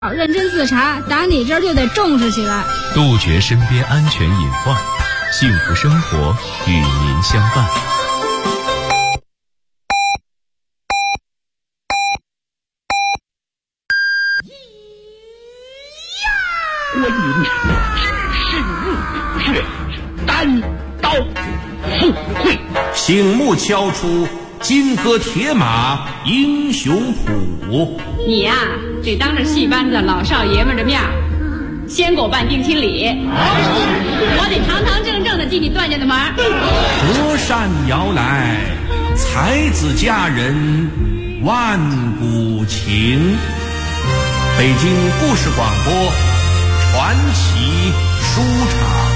认真自查，打你这儿就得重视起来， 杜绝身边安全隐患，幸福生活与您相伴。 观音只是入穴，单刀赴会， 醒目敲出金戈铁马英雄谱。 你呀，得当着戏班子老少爷们的面先给我办定亲礼，我得堂堂正正的进你段家的门。 隔山遥来，才子佳人万古情。北京故事广播传奇书场。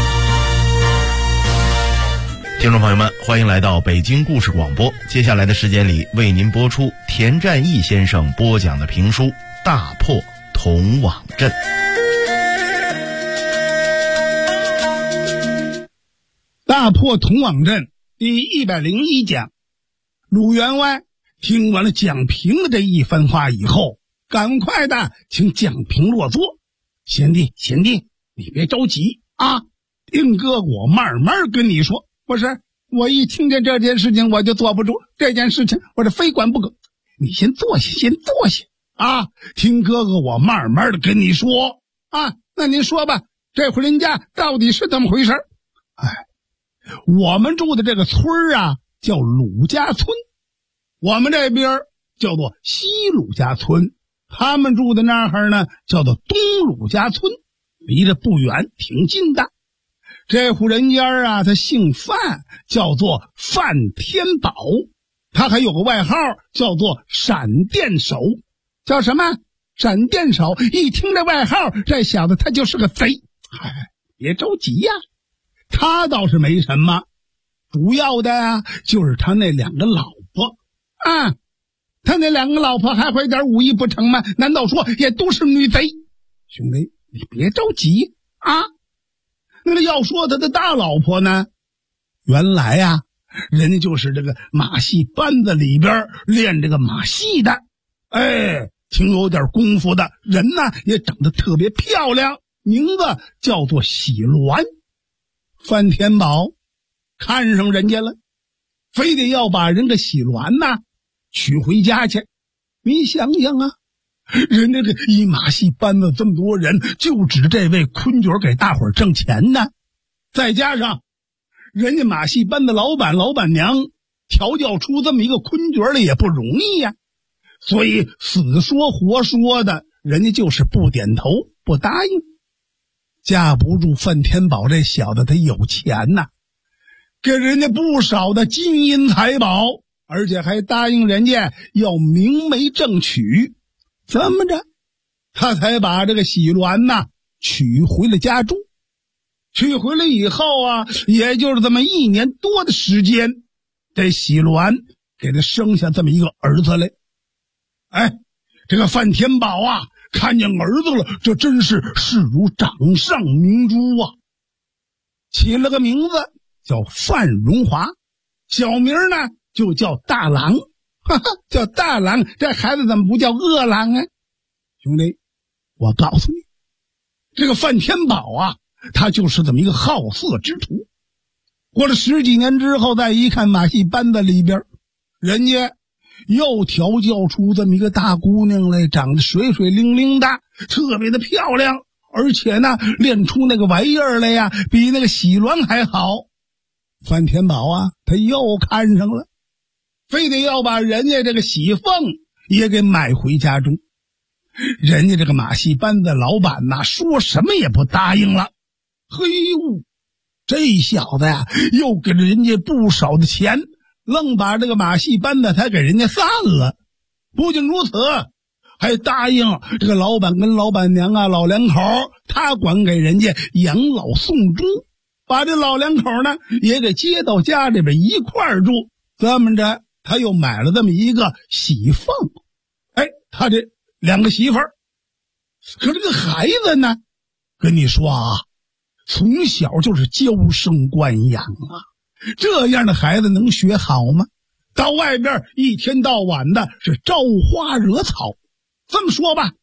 听众朋友们，欢迎来到北京故事广播。接下来的时间里，为您播出田占义先生播讲的评书《大破铜网阵》。 大破铜网阵第101讲。鲁员外听完了蒋平的这一番话以后，赶快的请蒋平落座。贤弟，你别着急啊，听哥我慢慢跟你说。不是，我一听见这件事情我就坐不住，这件事情我是非管不可。你先坐下啊，听哥哥我慢慢的跟你说啊。那您说吧，这户人家到底是怎么回事？我们住的这个村啊叫鲁家村，我们这边叫做西鲁家村，他们住的那儿呢叫做东鲁家村，离得不远，挺近的。这户人家啊，他姓范，叫做范天宝，他还有个外号叫做闪电手。叫什么？闪电手。一听这外号，这小子他就是个贼。别着急呀，他倒是没什么，主要的啊就是他那两个老婆啊，他那两个老婆还会点武艺不成吗？难道说也都是女贼？兄弟，你别着急啊。那要说他的大老婆呢，原来啊人家就是这个马戏班子里边练这个马戏的，挺有点功夫的人呢，也长得特别漂亮，名字叫做喜鸾。范天宝看上人家了，非得要把人个喜鸾呐娶回家去。你想想啊，人家这一马戏班子这么多人，就指这位坤角给大伙儿挣钱呢。再加上人家马戏班的老板娘调教出这么一个坤角来也不容易呀，所以死说活说的，人家就是不点头不答应。架不住范天宝这小子他有钱呐，给人家不少的金银财宝，而且还答应人家要明媒正娶。这么着他才把这个喜鸾呐娶回了家中。娶回来以后啊，也就是这么1年多的时间，这喜鸾给他生下这么一个儿子来。这个范天宝啊看见儿子了，这真是视如掌上明珠啊，起了个名字叫范荣华，小名呢就叫大郎。叫大郎，这孩子怎么不叫饿郎啊？兄弟，我告诉你，这个范天宝啊，他就是这么一个好色之徒。过了10几年之后，再一看马戏班子里边，人家又调教出这么一个大姑娘来，长得水水灵灵的，特别的漂亮，而且呢练出那个玩意儿来呀，比那个喜鸾还好。范天宝啊，他又看上了，非得要把人家这个喜凤也给买回家中。人家这个马戏班的老板呐，说什么也不答应了。这小子呀，又给了人家不少的钱，愣把这个马戏班子才给人家散了。不仅如此，还答应这个老板跟老板娘啊，老两口他管给人家养老送终，把这老两口呢也给接到家里边一块儿住。这么着他又买了这么一个喜凤。他这2个媳妇儿。可这个孩子呢，跟你说啊，从小就是娇生惯养啊，这样的孩子能学好吗？到外边一天到晚的是招花惹草。这么说吧，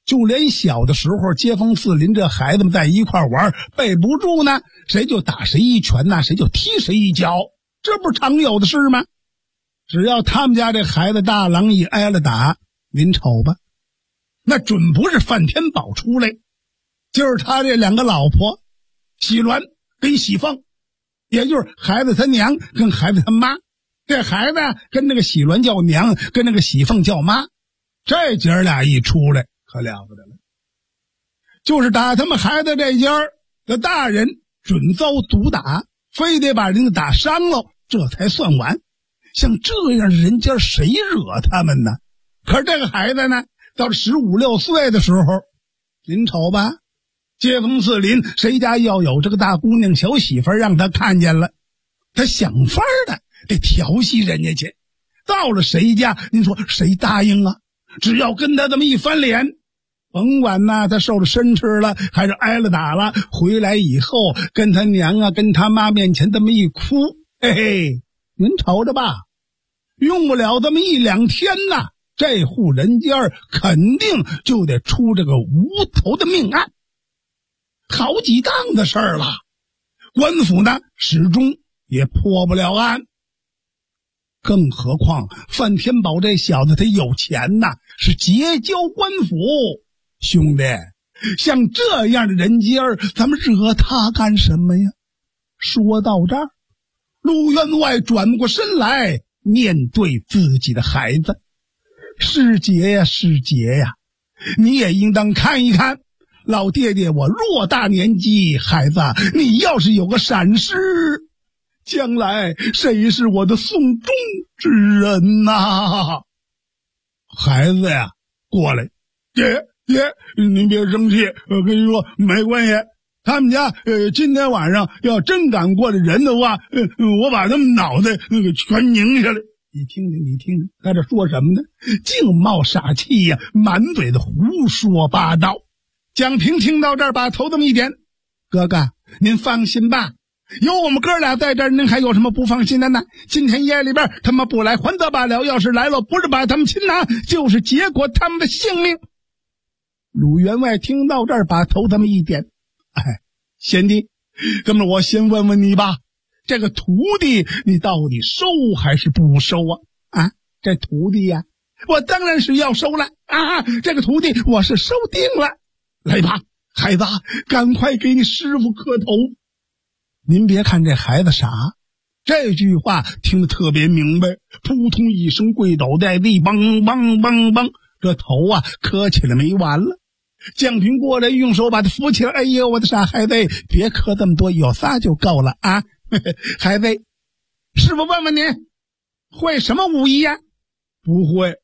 就连小的时候街坊四邻这孩子们在一块玩，背不住呢，谁就打谁一拳呐，谁就踢谁一脚，这不是常有的事吗？只要他们家这孩子大郎一挨了打，您瞅吧，那准不是范天宝出来，就是他这两个老婆喜鸾跟喜凤，也就是孩子他娘跟孩子他妈。这孩子跟那个喜鸾叫娘，跟那个喜凤叫妈，这姐儿俩一出来可了不得了，就是打他们孩子这家的大人准遭毒打，非得把人家打伤了这才算完。像这样的人家谁惹他们呢？可是这个孩子呢，到了15、16岁的时候，您瞅吧，街坊四邻谁家要有这个大姑娘小媳妇让他看见了，他想法的得调戏人家去，到了谁家您说谁答应啊？只要跟他这么一翻脸，甭管呐他受了申斥了还是挨了打了，回来以后跟他娘啊跟他妈面前这么一哭，嘿嘿，您瞅着吧，用不了这么1、2天呐，这户人家肯定就得出这个无头的命案，好几档的事儿了，官府呢始终也破不了案。更何况范天宝这小子他有钱呐，是结交官府，兄弟，像这样的人家咱们惹他干什么呀？说到这儿，陆员外转过身来面对自己的孩子，师姐呀师姐呀，你也应当看一看，老爹爹我偌大年纪，孩子你要是有个闪失，将来谁是我的送终之人呐？孩子呀，过来，姐，您别生气，我跟你说没关系，他们家今天晚上要真敢过来人的话，我把他们脑袋全拧下来。你听听他这说什么呢？净冒傻气呀，满嘴的胡说八道。蒋平听到这儿，把头这么一点，哥哥您放心吧，有我们哥俩在这儿，您还有什么不放心的呢？今天夜里边他们不来还则罢了，要是来了，不是把他们擒拿，就是结果他们的性命。鲁员外听到这儿，把头这么一点，哎，贤弟，那么我先问问你吧，这个徒弟你到底收还是不收啊？这徒弟呀，我当然是要收了啊！这个徒弟我是收定了。来吧，孩子，赶快给你师傅磕头。您别看这孩子傻，这句话听得特别明白，扑通一声跪倒在地，梆梆梆梆，这头啊磕起来没完了。蒋平过来用手把他扶起来，哎呦我的傻孩子，别磕这么多，有仨就够了啊。孩子，师傅问问你，会什么武艺呀？不会。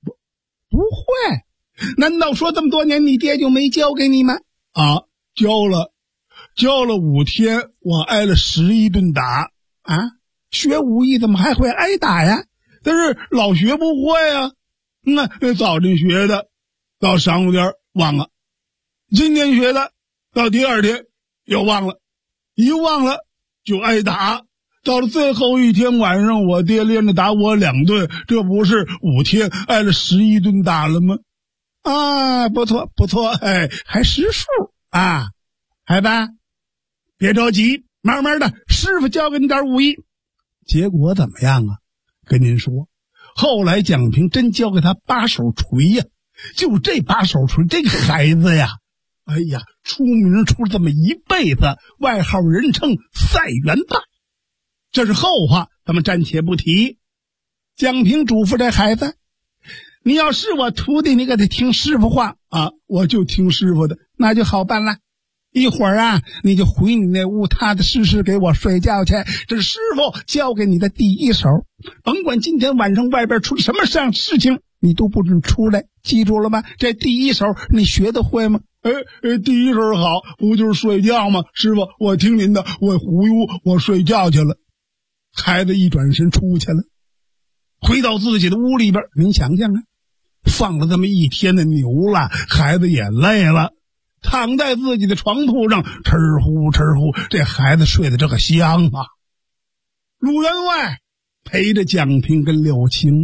难道说这么多年你爹就没教给你吗？啊，教了5天，我挨了11顿打啊！学武艺怎么还会挨打呀？但是老学不会啊。早晨学的，到晌午点忘了；今天学的，到第2天又忘了，一忘了就挨打。到了最后一天晚上，我爹连着打我2顿，这不是5天挨了11顿打了吗？啊，不错，哎，还识数啊！孩子，别着急，慢慢的，师傅教给你点武艺。结果怎么样啊？跟您说，后来蒋平真教给他8手锤呀，就这8手锤，这个孩子呀，哎呀，出名出了这么一辈子，外号人称赛元大。这是后话，咱们暂且不提。蒋平嘱咐这孩子，你要是我徒弟，你可得听师傅话啊！我就听师傅的，那就好办了。一会儿啊，你就回你那屋踏踏实实给我睡觉去。这是师傅教给你的第一手，甭管今天晚上外边出了什么事情，你都不准出来，记住了吗？这第一手你学得会吗？第一手好，不就是睡觉吗？师傅，我听您的，我回屋我睡觉去了。孩子一转身出去了，回到自己的屋里边，您想想啊，放了这么1天的牛了，孩子也累了，躺在自己的床铺上，哧呼，这孩子睡得这个香啊。鲁员外陪着蒋平跟柳青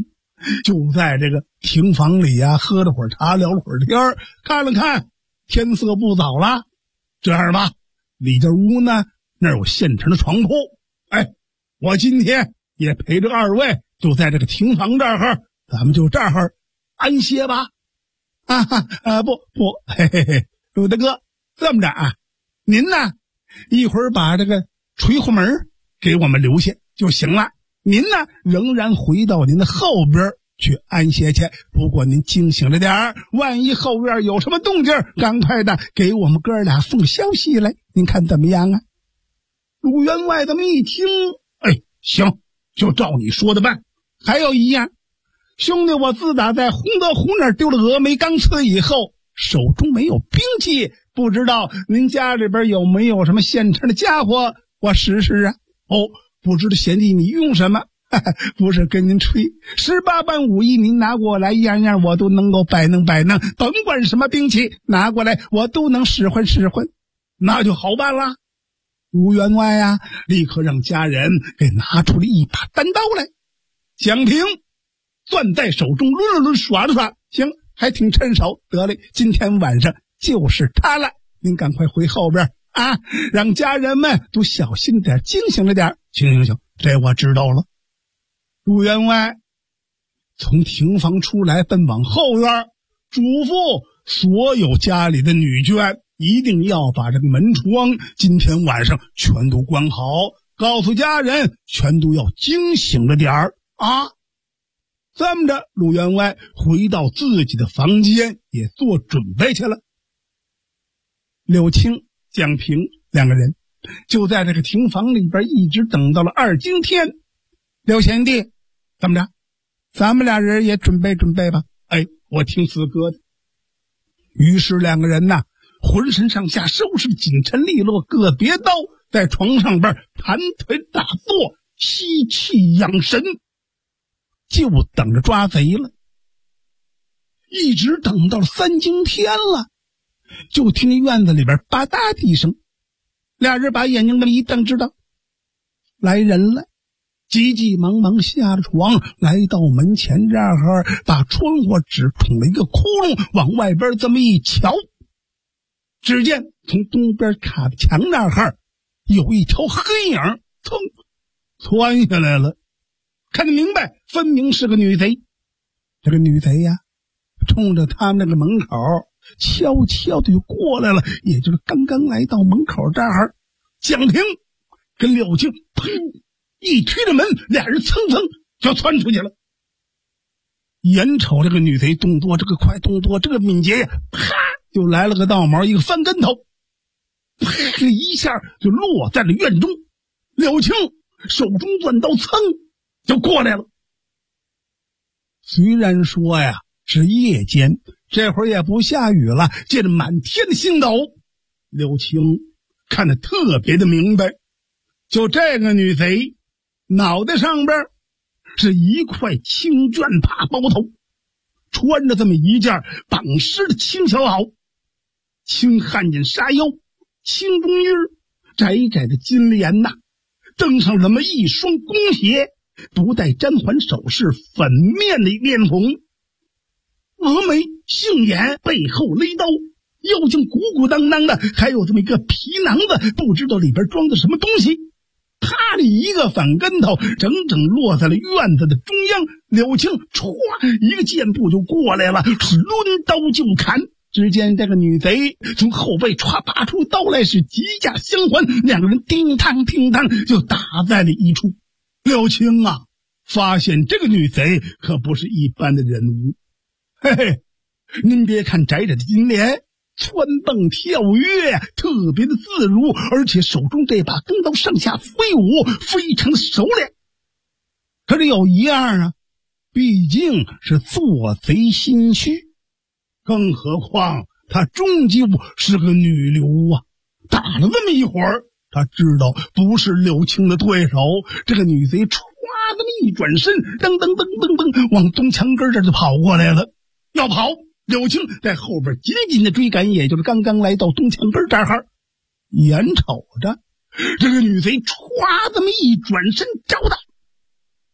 就在这个亭房里啊，喝了会儿茶，聊了会儿天儿，看了看天色不早了，这样吧，里间屋呢那儿有现成的床铺，哎，我今天也陪着二位，就在这个亭房这儿，咱们就这儿安歇吧。不，嘿嘿嘿，鲁大哥，这么着啊，您呢一会儿把这个垂户门给我们留下就行了，您呢仍然回到您的后边去安歇去，不过您惊醒了点儿，万一后院有什么动静，赶快的给我们哥俩奉消息来，您看怎么样啊？鲁员外这么一听，哎，行，就照你说的办。还有一样，兄弟，我自打在洪德湖那儿丢了峨眉钢刺以后，手中没有兵器，不知道您家里边有没有什么现成的家伙我试试啊？哦，不知道贤弟你用什么？不是跟您吹，18般武艺您拿过来，样样我都能够摆弄，甭管什么兵器拿过来，我都能使唤，那就好办了。吴员外啊，立刻让家人给拿出了一把单刀来，蒋平攥在手中，抡了抡，耍了耍，行，还挺趁手，得嘞，今天晚上就是他了，您赶快回后边啊，让家人们都小心点，惊醒了点。行，这我知道了。陆员外从亭房出来，奔往后院，嘱咐所有家里的女眷一定要把这个门窗今天晚上全都关好，告诉家人全都要惊醒了点儿啊。这么着，陆员外回到自己的房间也做准备去了。柳青、蒋平两个人就在这个亭房里边一直等到了二更天。柳贤弟，怎么着？咱们俩人也准备准备吧。哎，我听四哥的。于是两个人呐，浑身上下收拾的紧陈利落，各别刀，在床上边盘腿打坐，吸气养神，就等着抓贼了。一直等到了三更天了，就听见院子里边吧嗒的一声，俩人把眼睛这么一瞪，知道来人了，急急忙忙下了床，来到门前这儿，把窗户只捅了一个窟窿，往外边这么一瞧，只见从东边卡的墙那儿有一条黑影噌窜下来了，看得明白，分明是个女贼。这个女贼呀，冲着他们那个门口悄悄的就过来了，也就是刚刚来到门口这儿，蒋平跟柳青砰一推着门，俩人蹭蹭就窜出去了。眼瞅这个女贼动作这个快，动作这个敏捷呀，啪就来了个倒毛，一个翻跟头，啪这一下就落在了院中。柳青手中攥刀噌就过来了。虽然说呀是夜间，这会儿也不下雨了，借着满天的星斗，柳青看得特别的明白，就这个女贼脑袋上边是一块青绢帕包头，穿着这么一件绑尸的青小袄，青汗巾纱腰，青中衣，窄窄的金莲呐，蹬上那么一双弓鞋，不带沾环首饰，粉面的面孔，峨眉杏眼，背后勒刀，腰间鼓鼓当当的，还有这么一个皮囊子，不知道里边装的什么东西。啪的一个反跟头，整整落在了院子的中央。柳青唰一个箭步就过来了，是抡刀就砍。只见这个女贼从后背歘拔出刀来，是几架相还，两个人叮当叮当就打在了一处。柳青啊，发现这个女贼可不是一般的人物。嘿嘿，您别看窄窄的金莲，窜蹦跳跃特别的自如，而且手中这把钢刀上下飞舞，非常的熟练。可是有一样啊，毕竟是做贼心虚，更何况她终究是个女流啊。打了这么一会儿，她知道不是柳青的对手，这个女贼唰这么一转身，噔噔噔噔噔往东墙根这就跑过来了。要跑，柳青在后边紧紧的追赶，也就是刚刚来到东墙根这儿，眼瞅着这个女贼歘这么一转身，找他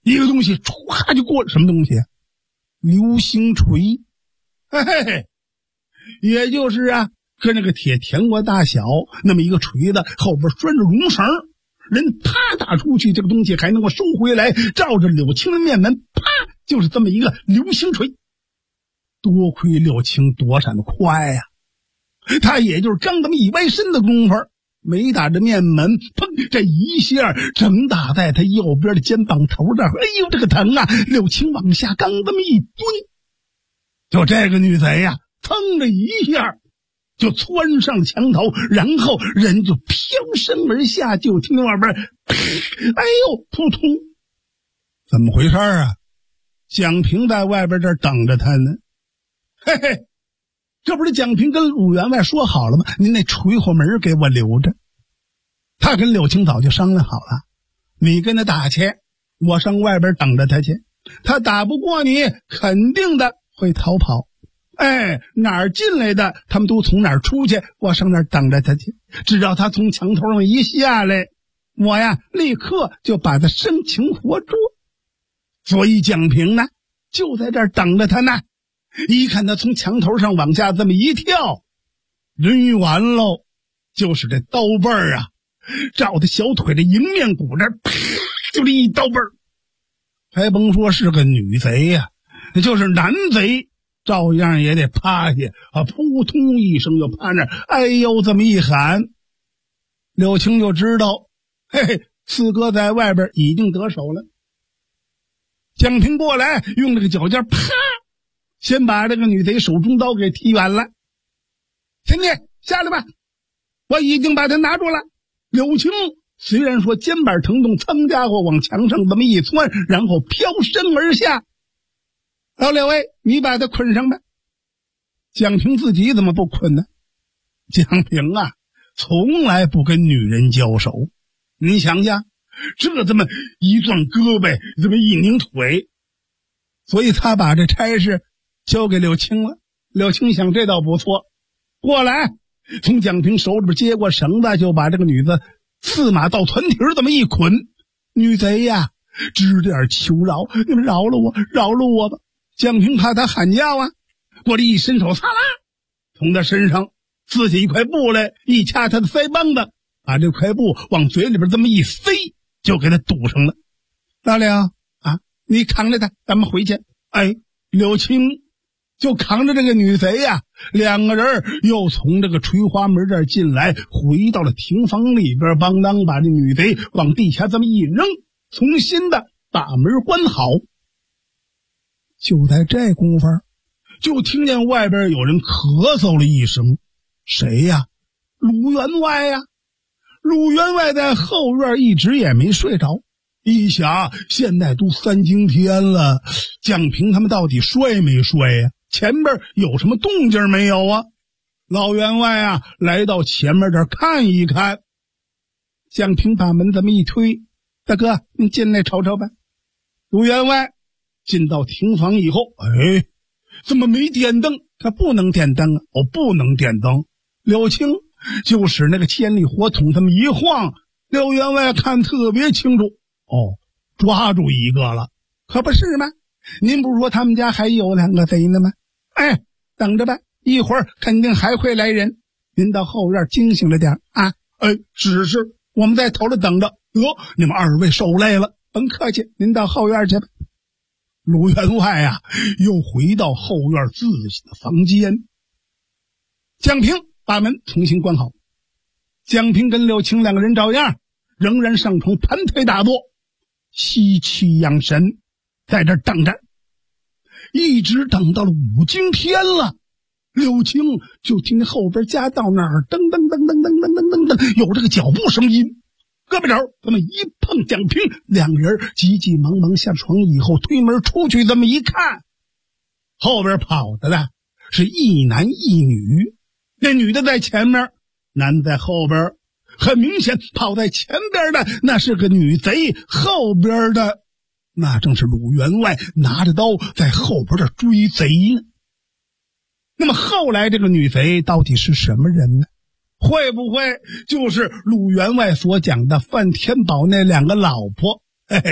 一个东西唰就过了，什么东西？流星锤，嘿嘿嘿，也就是啊，跟那个铁甜瓜大小，那么一个锤子，后边拴着绒绳，人啪打出去，这个东西还能够收回来，照着柳青的面门，啪，就是这么一个流星锤。多亏柳青躲闪的快呀，他也就是刚这么一歪身的功夫，没打着面门，砰，这一下正打在他右边的肩膀头这儿，哎呦，这个疼啊！柳青往下刚这么一蹲，就这个女贼呀，噌的一下就窜上墙头，然后人就飘身而下，就听外边，哎呦，扑通！怎么回事啊？蒋平在外边这儿等着他呢。嘿嘿，这不是蒋平跟鲁员外说好了吗？您那锤火门给我留着。他跟柳青早就商量好了，你跟他打去，我上外边等着他去。他打不过你，肯定的会逃跑。哎，哪儿进来的，他们都从哪儿出去，我上那儿等着他去。只要他从墙头上一下来，我呀立刻就把他生擒活捉。所以蒋平呢，就在这儿等着他呢。一看他从墙头上往下这么一跳，人完喽，就是这刀背儿啊，照他小腿的迎面骨这儿，啪，就这一刀背儿。还甭说是个女贼呀，就是男贼照样也得趴下啊，扑通一声就趴那儿，哎呦，这么一喊，柳青就知道，嘿嘿，四哥在外边已经得手了。蒋平过来，用这个脚尖啪，先把这个女贼手中刀给踢远了。兄弟，下来吧，我已经把他拿住了。柳青虽然说肩膀疼痛，噌家伙往墙上这么一窜，然后飘身而下。老两位，你把他捆上吧。蒋平自己怎么不捆呢？蒋平啊，从来不跟女人交手。你想想，这么一转胳膊，这么一拧腿，所以他把这差事交给柳青了。柳青想，这倒不错，过来，从蒋平手里边接过绳子，就把这个女子刺马到团蹄这么一捆。女贼呀，直点求饶，你们饶了我，饶了我吧。蒋平怕他喊叫啊，过来一伸手，擦啦，从他身上撕起一块布来，一掐他的腮帮子，把这块布往嘴里边这么一塞，就给他堵上了。老梁啊，你扛着他，咱们回去。哎，柳青就扛着这个女贼呀，两个人又从这个垂花门这儿进来，回到了亭房里边，邦当把这女贼往地下这么一扔，重新的把门关好。就在这功夫，就听见外边有人咳嗽了一声。谁呀？鲁员外呀！鲁员外在后院一直也没睡着，一想现在都3更天了，蒋平他们到底睡没睡呀？前边有什么动静没有啊？老员外啊，来到前面这儿看一看。蒋平把门这么一推，大哥，你进来瞅瞅吧。鲁员外进到亭房以后，哎，怎么没点灯？他不能点灯啊！不能点灯。柳青就使那个千里火筒这么一晃，柳员外看特别清楚。抓住一个了，可不是吗？您不是说他们家还有2个贼呢吗？哎，等着吧，一会儿肯定还会来人。您到后院惊醒了点啊！哎，是，我们在头了等着。你们2位受累了，甭客气，您到后院去吧。鲁员外啊，又回到后院自己的房间。蒋平把门重新关好，蒋平跟柳青2个人照样仍然上床盘腿打坐，吸气养神，在这等着，一直等到了5更天了。柳青就听见后边夹道那儿噔噔噔噔噔噔噔噔噔有这个脚步声音，胳膊肘这么一碰，蒋平2人急急忙忙下床以后推门出去，这么一看，后边跑的呢是一男一女，那女的在前面，男的在后边。很明显，跑在前边的那是个女贼，后边的那正是鲁员外拿着刀在后边这追贼呢。那么后来这个女贼到底是什么人呢？会不会就是鲁员外所讲的范天宝那2个老婆？嘿嘿，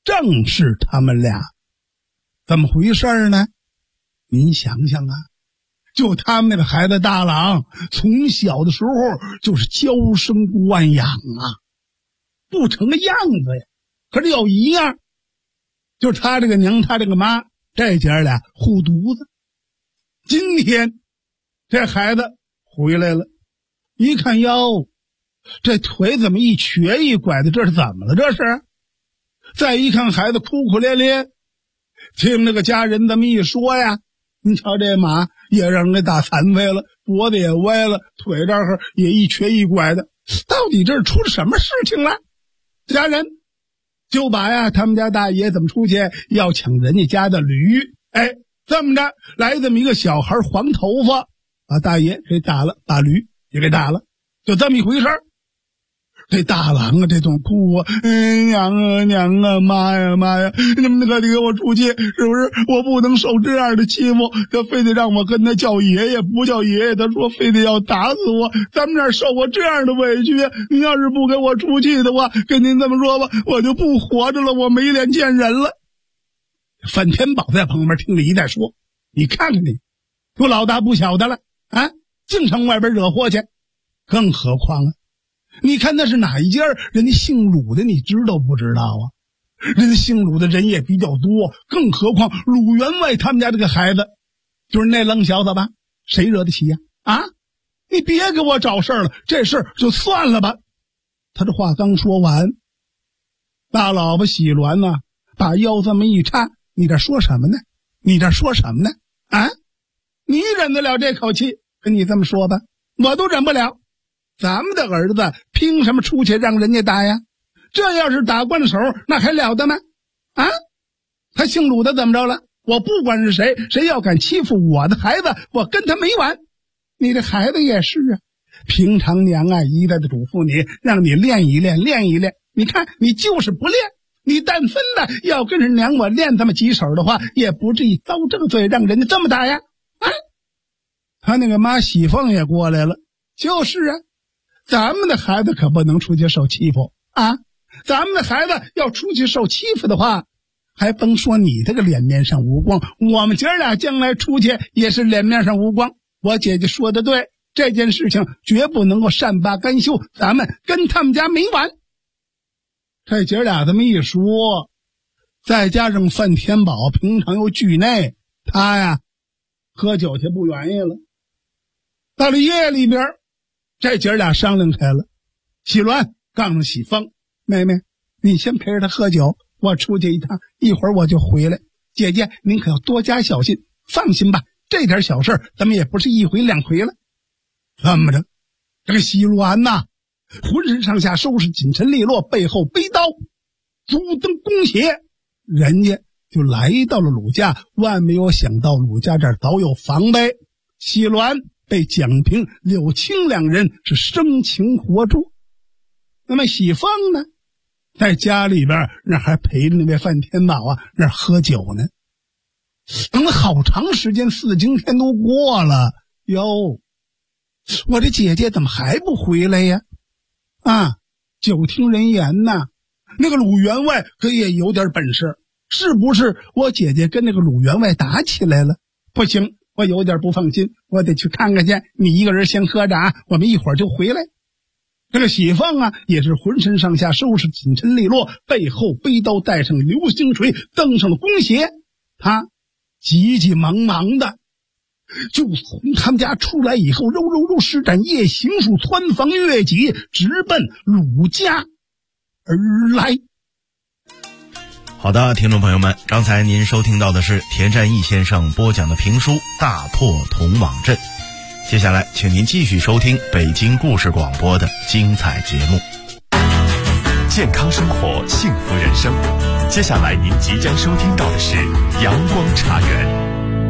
正是他们俩。怎么回事呢？您想想啊，就他们那个孩子大郎，从小的时候就是娇生惯养啊，不成个样子呀。可是有一样，就是他这个娘他这个妈这姐俩护犊子。今天这孩子回来了，一看哟，这腿怎么一瘸一拐的，这是怎么了这是？再一看孩子哭哭咧咧，听那个家人这么一说呀，你瞧这马也让人打残废了，脖子也歪了，腿这儿也一瘸一拐的，到底这是出了什么事情了？家人就把他们家大爷怎么出去要抢人家家的驴，这么着来这么一个小孩黄头发，把大爷给打了，把驴也给打了，就这么一回事儿。这大郎啊，这种哭啊，娘啊，妈呀，你们可得给我出去，是不是？我不能受这样的欺负，他非得让我跟他叫爷爷，不叫爷爷，他说非得要打死我，咱们这儿受我这样的委屈，你要是不给我出去的话，跟您这么说吧，我就不活着了，我没脸见人了。范天宝在旁边听了一再说，你看看你，都老大不小的了啊，净上外边惹祸去，更何况啊，你看那是哪一家人家姓鲁的，你知道不知道啊？人家姓鲁的人也比较多，更何况鲁员外他们家这个孩子，就是那愣小子吧，谁惹得起呀？啊，你别给我找事儿了，这事儿就算了吧。他这话刚说完，大老婆喜鸾呢，把腰这么一插，你这说什么呢？你这说什么呢？啊，你忍得了这口气？跟你这么说吧，我都忍不了。咱们的儿子凭什么出去让人家打呀？这要是打惯了手，那还了得吗？啊，他姓鲁的怎么着了？我不管是谁，谁要敢欺负我的孩子，我跟他没完。你这孩子也是啊，平常娘啊一再的嘱咐你，让你练一练，练一练。你看你就是不练，你但分的要跟着娘我练这么几手的话，也不至于遭这个罪，让人家这么打呀。啊，他那个妈喜凤也过来了，就是啊。咱们的孩子可不能出去受欺负啊！咱们的孩子要出去受欺负的话，还甭说你这个脸面上无光，我们姐俩将来出去也是脸面上无光。我姐姐说的对，这件事情绝不能够善罢甘休，咱们跟他们家没完。这姐俩这么一说，再加上范天宝平常又惧内，他呀喝酒去不愿意了。到了夜里边，这姐俩商量开了，喜鸾杠上喜凤，妹妹你先陪着他喝酒，我出去一趟，一会儿我就回来。姐姐您可要多加小心，放心吧，这点小事咱们也不是一回两回了。这么着，这个喜鸾呐，浑身上下收拾紧身利落，背后背刀，足蹬弓鞋，人家就来到了鲁家。万没有想到鲁家这儿早有防备，喜鸾被蒋平、柳青两人是生擒活捉。那么喜凤呢，在家里边那还陪着那位范天宝啊，那喝酒呢。等了好长时间，4更天都过了哟，我这姐姐怎么还不回来呀？啊，久听人言呐，那个鲁员外可也有点本事，是不是我姐姐跟那个鲁员外打起来了？不行，我有点不放心，我得去看看去。你一个人先喝着啊，我们一会儿就回来。这个喜凤啊，也是浑身上下收拾紧身利落，背后背刀，带上流星锤，蹬上了弓鞋，他急急忙忙的就从他们家出来以后，肉施展夜行术，穿房越脊，直奔鲁家而来。 好的，听众朋友们，刚才您收听到的是田占义先生播讲的评书《大破铜网阵》，接下来请您继续收听北京故事广播的精彩节目。 健康生活，幸福人生。接下来您即将收听到的是阳光茶园。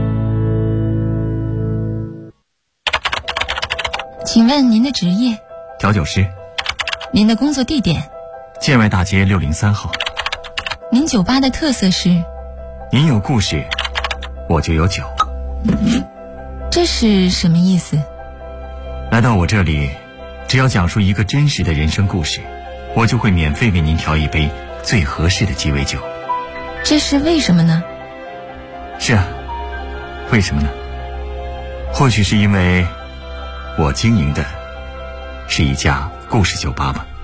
请问您的职业？ 调酒师。 您的工作地点？ 建外大街603号。 您酒吧的特色是？ 您有故事，我就有酒。 这是什么意思？ 来到我这里，只要讲述一个真实的人生故事，我就会免费为您调一杯最合适的鸡尾酒。 这是为什么呢？ 是啊，为什么呢？或许是因为我经营的是一家故事酒吧吧。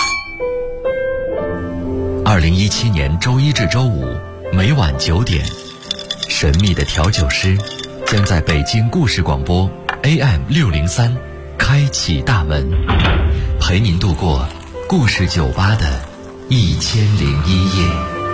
2017年周一至周五每晚9点，神秘的调酒师将在北京故事广播 AM603 开启大门，陪您度过故事酒吧的1001夜。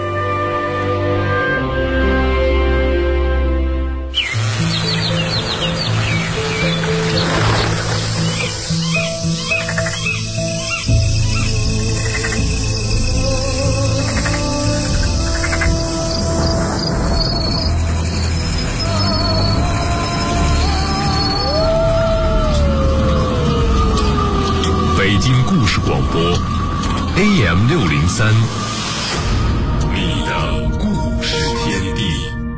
北京故事广播 AM603， 你的故事天地。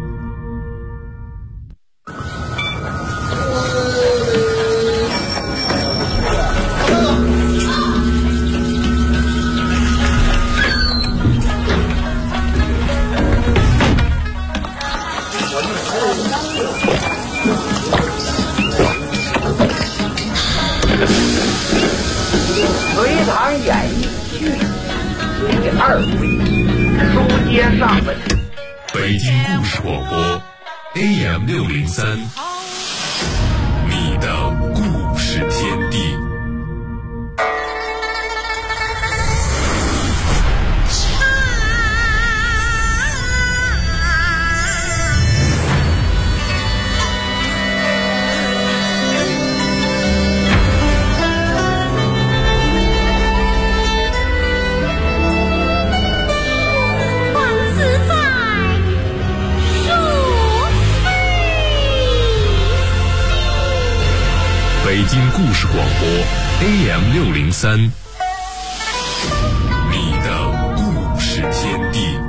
隋唐演艺剧第2回，书接上文。 北京故事广播 AM603， 你的故事天地。北京故事广播 AM603， 你的故事天地。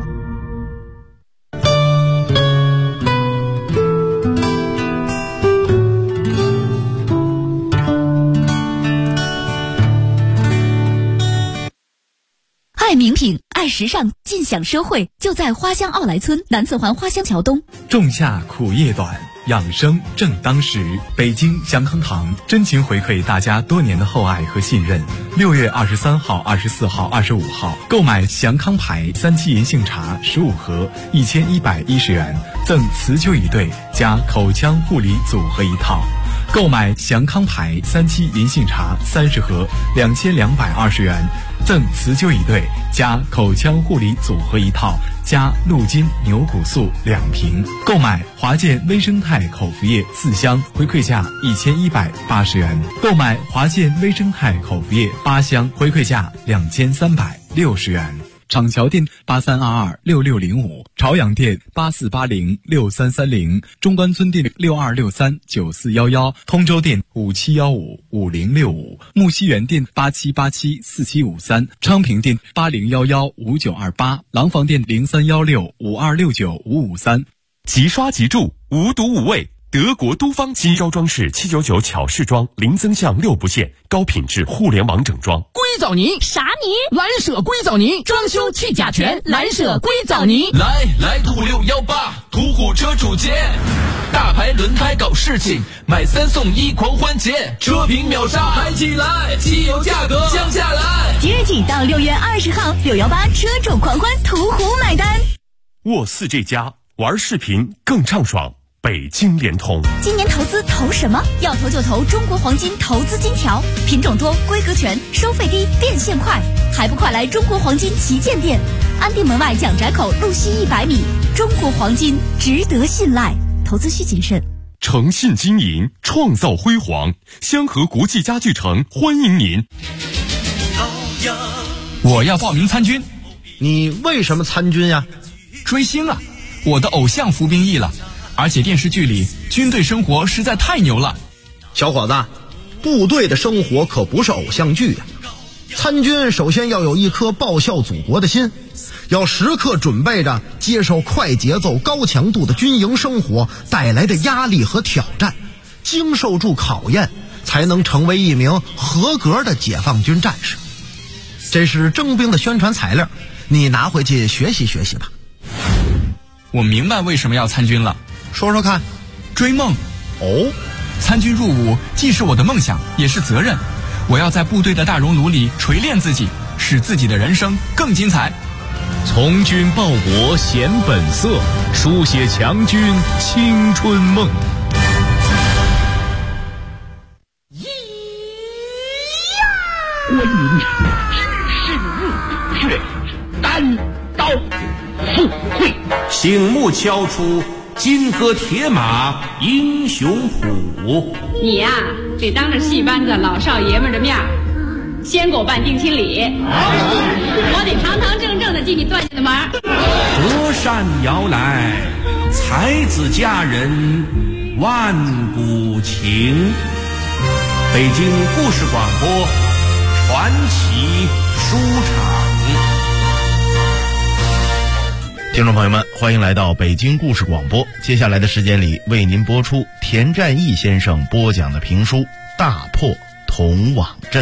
爱名品，爱时尚，尽享奢惠，就在花乡奥莱村南四环花乡桥东。 仲夏苦夜短，养生正当时。北京祥康堂真情回馈大家多年的厚爱和信任。6月23号、24号、25号，购买祥康牌3七银杏茶15盒，1110元，赠辞旧椅对加口腔护理组合一套。购买祥康牌3七银杏茶30盒，2220元，赠辞旧椅对加口腔护理组合一套，加鹿筋牛骨素2瓶。购买华健微生态口服液4箱，回馈价1180元。购买华健微生态口服液8箱，回馈价2360元。厂桥店83226605，朝阳店84806330，中关村店62639411，通州店57155065，木樨园店87874753，昌平店80115928，廊坊店031652695553。 即刷即住，无毒无味。德国都方新招装饰799巧饰装，零增项6不限，高品质互联网整装。 硅藻泥啥泥？蓝舍硅藻泥，装修去甲醛，蓝舍硅藻泥。 来途618，途虎车主节，大牌轮胎搞事情，买3送1狂欢节，车评秒杀，嗨起来，汽油价格降下来。 即日起到6月20号，618车主狂欢，途虎买单。 沃4这家玩视频更畅爽。北京联通今年投资投什么？要投就投中国黄金投资金条，品种多，规格全，收费低，变现快，还不快来中国黄金旗舰店，安定门外蒋宅口路西100米。中国黄金值得信赖，投资需谨慎。 诚信经营，创造辉煌。香河国际家具城欢迎您。 我要报名参军。 你为什么参军呀？ 追星啊，我的偶像服兵役了。而且电视剧里军队生活实在太牛了。 小伙子，部队的生活可不是偶像剧呀。参军首先要有一颗报效祖国的心，要时刻准备着接受快节奏高强度的军营生活带来的压力和挑战，经受住考验，才能成为一名合格的解放军战士。这是征兵的宣传材料，你拿回去学习学习吧。 我明白为什么要参军了。 说说看。 追梦。 哦， 参军入伍既是我的梦想，也是责任。我要在部队的大熔炉里锤炼自己，使自己的人生更精彩。 从军报国显本色，书写强军青春梦。 关云长只是入血，单刀赴会， 醒目敲出金戈铁马英雄谱。 你呀，得当着戏班子老少爷们的面先给我办定亲礼，我得堂堂正正的进你段家的门。 隔山遥来，才子佳人万古情。北京故事广播传奇书场。 听众朋友们，欢迎来到北京故事广播。接下来的时间里，为您播出田占义先生播讲的评书《大破铜网阵》。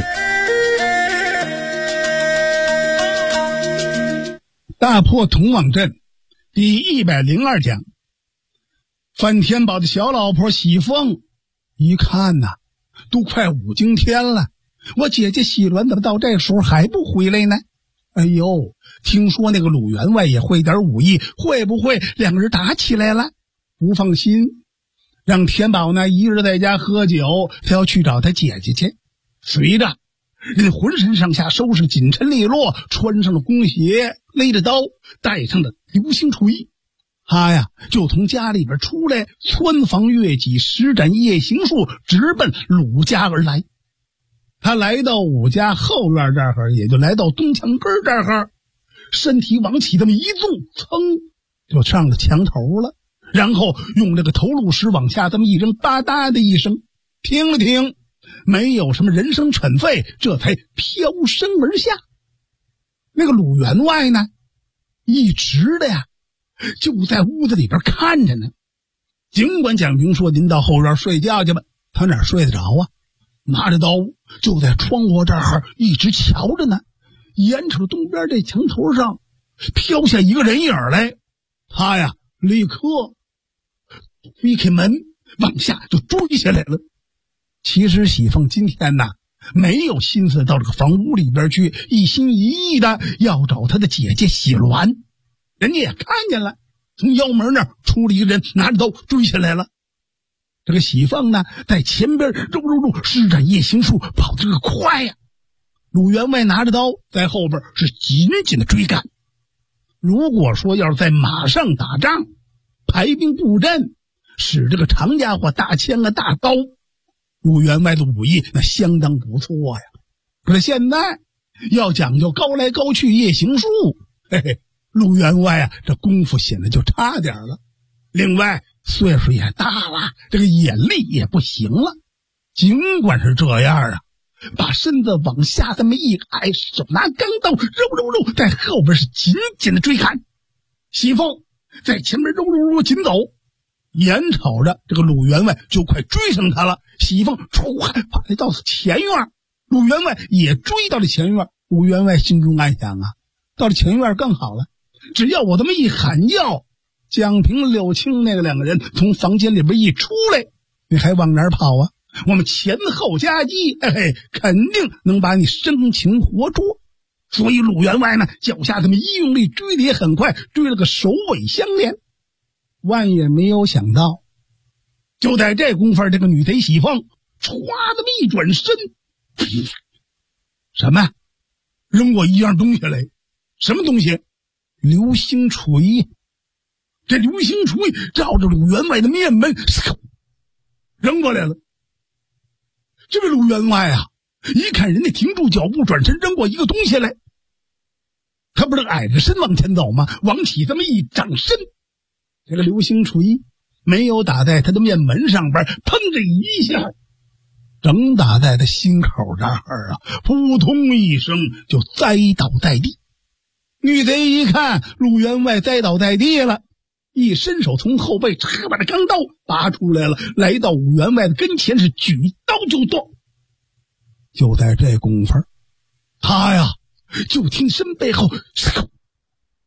大破铜网阵第102讲。范天宝的小老婆喜凤一看呐，都快5更天了，我姐姐喜鸾怎么到这时候还不回来呢？哎呦，听说那个鲁员外也会点武艺，会不会两个人打起来了？不放心，让天宝呢一日在家喝酒，他要去找他姐姐去。随着人浑身上下收拾紧陈利落，穿上了弓鞋，勒着刀，带上了流星锤，他呀就从家里边出来，穿房越脊，施展夜行术，直奔鲁家而来。他来到武家后院这儿，也就来到东墙根这儿，身体往起这么一纵，噌就上了墙头了，然后用这个头颅石往下这么一扔，吧嗒的一声，听了听，没有什么人声犬吠，这才飘身而下。那个鲁员外呢，一直的呀就在屋子里边看着呢。尽管蒋平说您到后院睡觉去吧，他哪睡得着啊？拿着刀就在窗户这儿一直瞧着呢。眼瞅东边这墙头上飘下一个人影来，他呀立刻推开门往下就追下来了。其实喜凤今天呢没有心思到这个房屋里边去，一心一意的要找他的姐姐喜鸾。人家也看见了，从腰门那儿出了一个人，拿着刀追下来了。这个喜凤呢在前边肉施展夜行术，跑得这个快呀。鲁员外拿着刀在后边是紧紧的追赶。如果说要是在马上打仗，排兵布阵，使这个长家伙大枪啊大刀，鲁员外的武艺那相当不错呀。可是现在要讲究高来高去夜行术，嘿嘿，鲁员外啊这功夫显得就差点了。另外岁数也大了，这个眼力也不行了。尽管是这样啊，把身子往下这么一矮，手拿钢刀肉在后边是紧紧的追赶。喜凤在前面肉紧走，眼瞅着这个鲁员外就快追上他了。喜凤唰跑来到前院，鲁员外也追到了前院。鲁员外心中暗想啊，到了前院更好了，只要我这么一喊叫，蒋平、柳青那个两个人从房间里边一出来，你还往哪儿跑啊？我们前后夹击，肯定能把你生擒活捉。所以鲁员外呢脚下这么一用力，追得也很快，追了个首尾相连。万也没有想到，就在这功夫，这个女贼喜凤歘这么一转身，什么扔过一样东西来？什么东西？流星锤。这流星锤照着鲁员外的面门扔过来了。这位鲁员外啊一看人家停住脚步，转身扔过一个东西来，他不是矮着身往前走吗？往起这么一掌身，这个流星锤没有打在他的面门上边，砰的一下正打在他心口这儿啊，扑通一声就栽倒在地。女贼一看鲁员外栽倒在地了，一伸手从后背把这钢刀拔出来了，来到鲁员外的跟前，是举刀就剁。就在这功夫，他呀就听身背后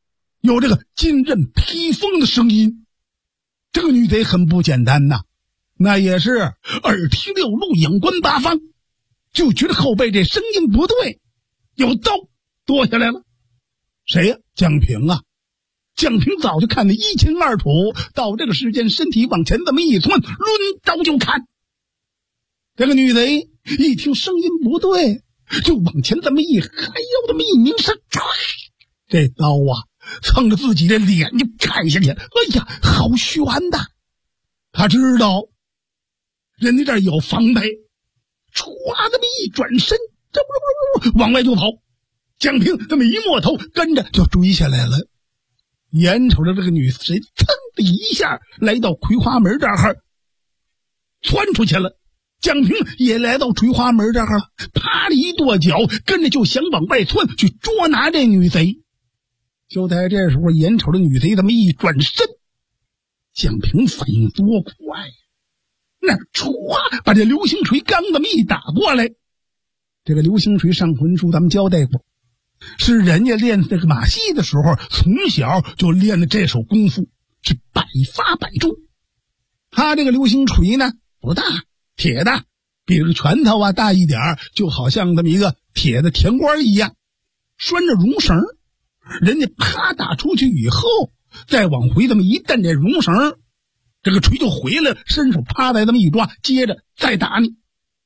有这个金刃披风的声音。这个女贼很不简单呐，那也是耳听六路，眼观八方，就觉得后背这声音不对，有刀剁下来了。谁呀？蒋平啊！蒋平早就看得一清二楚，到这个时间身体往前这么一窜，抡刀就砍。这个女贼一听声音不对，就往前这么一还有这么一拧身，这刀啊蹭着自己的脸就砍下去。哎呀，好悬呐！他知道人家这儿有防备，唰这么一转身，往外就跑。蒋平这么一摸头，跟着就追下来了。眼瞅着这个女贼噌的一下来到葵花门这儿窜出去了，蒋平也来到葵花门这儿了，啪的一跺脚，跟着就想往外窜去捉拿这女贼。就在这时候，眼瞅着女贼这么一转身，蒋平反应多快呀！那唰把这流星锤刚这么一打过来。这个流星锤上回书咱们交代过，是人家练这个马戏的时候从小就练的这手功夫，是百发百中。他这个流星锤呢不大，铁的，比这个拳头啊大一点，就好像这么一个铁的甜瓜一样，拴着绒绳，人家啪打出去以后，再往回这么一蹬这绒绳，这个锤就回来了，伸手啪来这么一抓，接着再打你。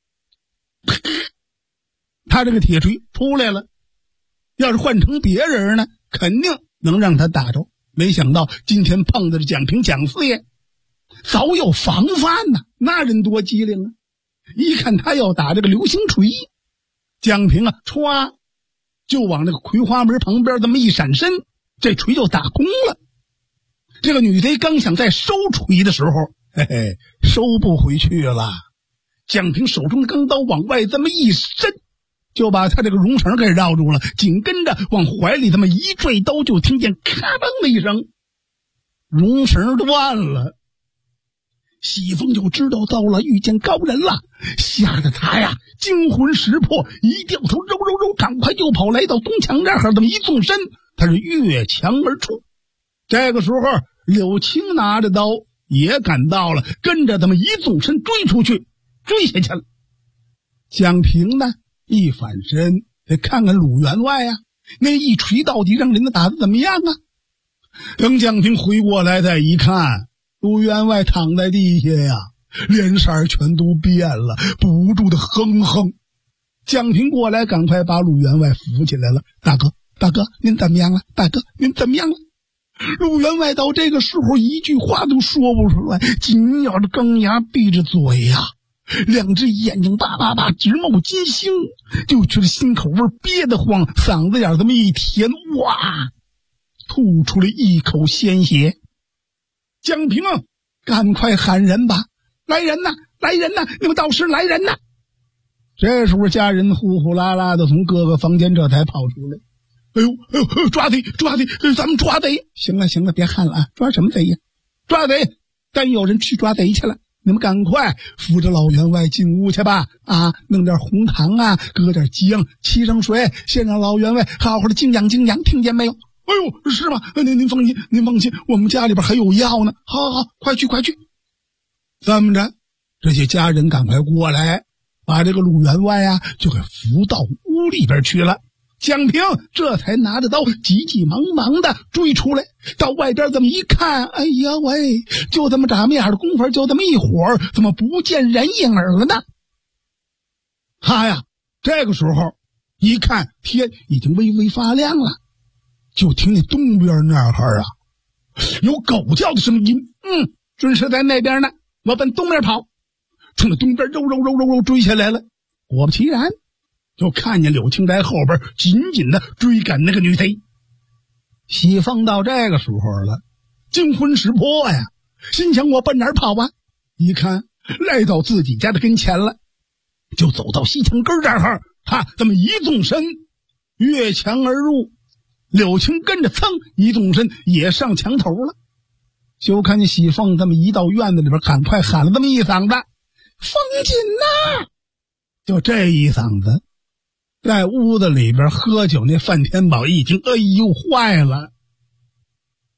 他这个铁锤出来了，要是换成别人呢，肯定能让他打着。没想到今天碰到这蒋平蒋四爷早有防范呐，那人多机灵啊！一看他要打这个流星锤，蒋平啊歘就往这个葵花门旁边这么一闪身，这锤就打空了。这个女贼刚想再收锤的时候，嘿嘿，收不回去了。蒋平手中的钢刀往外这么一伸，就把他这个绒绳给绕住了，紧跟着往怀里这么一坠刀，就听见咔嘣的一声，绒绳断了。喜凤就知道到了遇见高人了，吓得他呀惊魂识魄，一掉头揉，赶快就跑，来到东墙这儿，这么一纵身，他是越墙而出。这个时候柳青拿着刀也赶到了，跟着这么一纵身追出去，追下去了。蒋平呢一反身得看看鲁员外啊，那一锤到底让人家打得怎么样啊？等蒋平回过来再一看，鲁员外躺在地下呀，脸色全都变了，不住的哼哼。蒋平过来赶快把鲁员外扶起来了。大哥您怎么样了？大哥您怎么样了？鲁员外到这个时候一句话都说不出来，紧咬着钢牙，闭着嘴呀，两只眼睛叭直冒金星，就觉得心口味憋得慌，嗓子眼这么一甜，哇，吐出了一口鲜血。蒋平啊，赶快喊人吧！来人呐！来人呐！你们道士来人呐！这时候家人呼呼啦啦的从各个房间这才跑出来。哎呦，抓贼！咱们抓贼！行了，别喊了啊！抓什么贼呀？抓贼！但有人去抓贼去了。你们赶快扶着老员外进屋去吧！啊，弄点红糖啊，搁点姜，沏上水，先让老员外好好的静养，听见没有？哎呦，是吗？您放心，我们家里边还有药呢。好，快去！这么着，这些家人赶快过来，把这个鲁员外啊就给扶到屋里边去了。蒋平这才拿着刀急忙的追出来，到外边这么一看，哎呀喂，就这么眨眼的功夫，就这么一会儿，怎么不见人影了呢？他呀这个时候一看天已经微微发亮了，就听见东边那儿啊有狗叫的声音，准是在那边呢。我奔东边跑，冲着东边揉追下来了。果不其然，就看见柳青在后边紧的追赶那个女贼。喜凤到这个时候了，惊魂识魄呀，心想我奔哪儿跑啊？一看来到自己家的跟前了，就走到西墙根这儿，他这么一纵身越墙而入。柳青跟着噌一纵身也上墙头了，就看见喜凤这么一到院子里边，赶快喊了这么一嗓子：“凤锦呐！”就这一嗓子，在屋子里边喝酒那范天宝一听，哎呦坏了，